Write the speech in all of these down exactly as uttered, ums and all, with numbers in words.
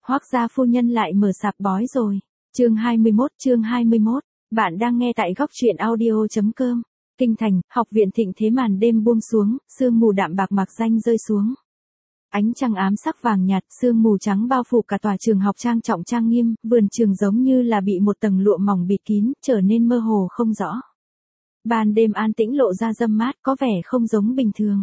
Hoác gia phu nhân lại mở sạp bói rồi. Chương hai mươi mốt, chương hai mươi mốt. Bạn đang nghe tại góc truyện audio chấm com. Kinh thành, học viện thịnh thế màn đêm buông xuống, sương mù đạm bạc mạc danh rơi xuống. Ánh trăng ám sắc vàng nhạt, sương mù trắng bao phủ cả tòa trường học trang trọng trang nghiêm, vườn trường giống như là bị một tầng lụa mỏng bịt kín, trở nên mơ hồ không rõ. Ban đêm an tĩnh lộ ra râm mát, có vẻ không giống bình thường.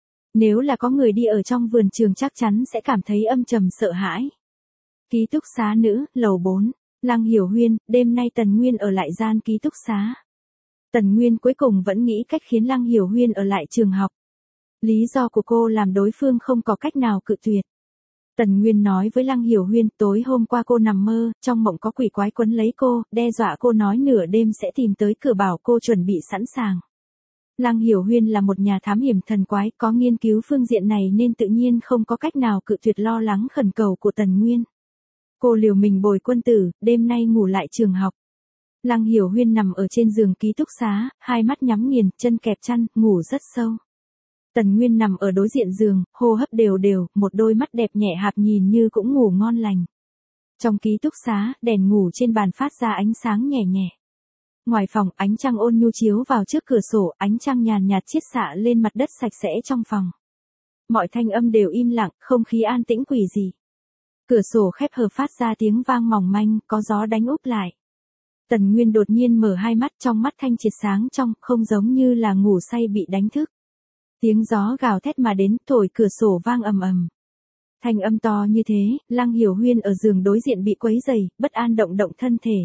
Nếu là có người đi ở trong vườn trường chắc chắn sẽ cảm thấy âm trầm sợ hãi. Ký túc xá nữ, lầu bốn. Lăng Hiểu Huyên, đêm nay Tần Nguyên ở lại gian ký túc xá. Tần Nguyên cuối cùng vẫn nghĩ cách khiến Lăng Hiểu Huyên ở lại trường học. Lý do của cô làm đối phương không có cách nào cự tuyệt. Tần Nguyên nói với Lăng Hiểu Huyên, tối hôm qua cô nằm mơ, trong mộng có quỷ quái quấn lấy cô, đe dọa cô nói nửa đêm sẽ tìm tới cửa bảo cô chuẩn bị sẵn sàng. Lăng Hiểu Huyên là một nhà thám hiểm thần quái, có nghiên cứu phương diện này nên tự nhiên không có cách nào cự tuyệt lo lắng khẩn cầu của Tần Nguyên. Cô liều mình bồi quân tử, đêm nay ngủ lại trường học. Lăng Hiểu Huyên nằm ở trên giường ký túc xá, hai mắt nhắm nghiền, chân kẹp chăn, ngủ rất sâu. Tần Nguyên nằm ở đối diện giường, hô hấp đều đều, một đôi mắt đẹp nhẹ hạp nhìn như cũng ngủ ngon lành. Trong ký túc xá, đèn ngủ trên bàn phát ra ánh sáng nhẹ nhẹ. Ngoài phòng, ánh trăng ôn nhu chiếu vào trước cửa sổ, ánh trăng nhàn nhạt chiết xạ lên mặt đất sạch sẽ trong phòng. Mọi thanh âm đều im lặng, không khí an tĩnh quỷ dị. Cửa sổ khép hờ phát ra tiếng vang mỏng manh, có gió đánh úp lại. Tần Nguyên đột nhiên mở hai mắt, trong mắt thanh triệt sáng trong, không giống như là ngủ say bị đánh thức. Tiếng gió gào thét mà đến, thổi cửa sổ vang ầm ầm. Thanh âm to như thế, Lăng Hiểu Huyên ở giường đối diện bị quấy rầy, bất an động động thân thể.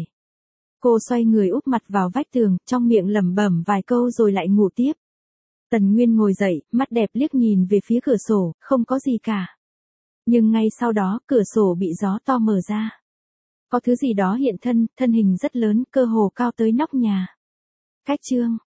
Cô xoay người úp mặt vào vách tường, trong miệng lẩm bẩm vài câu rồi lại ngủ tiếp. Tần Nguyên ngồi dậy, mắt đẹp liếc nhìn về phía cửa sổ, không có gì cả. Nhưng ngay sau đó, cửa sổ bị gió to mở ra. Có thứ gì đó hiện thân, thân hình rất lớn, cơ hồ cao tới nóc nhà. Cách chương.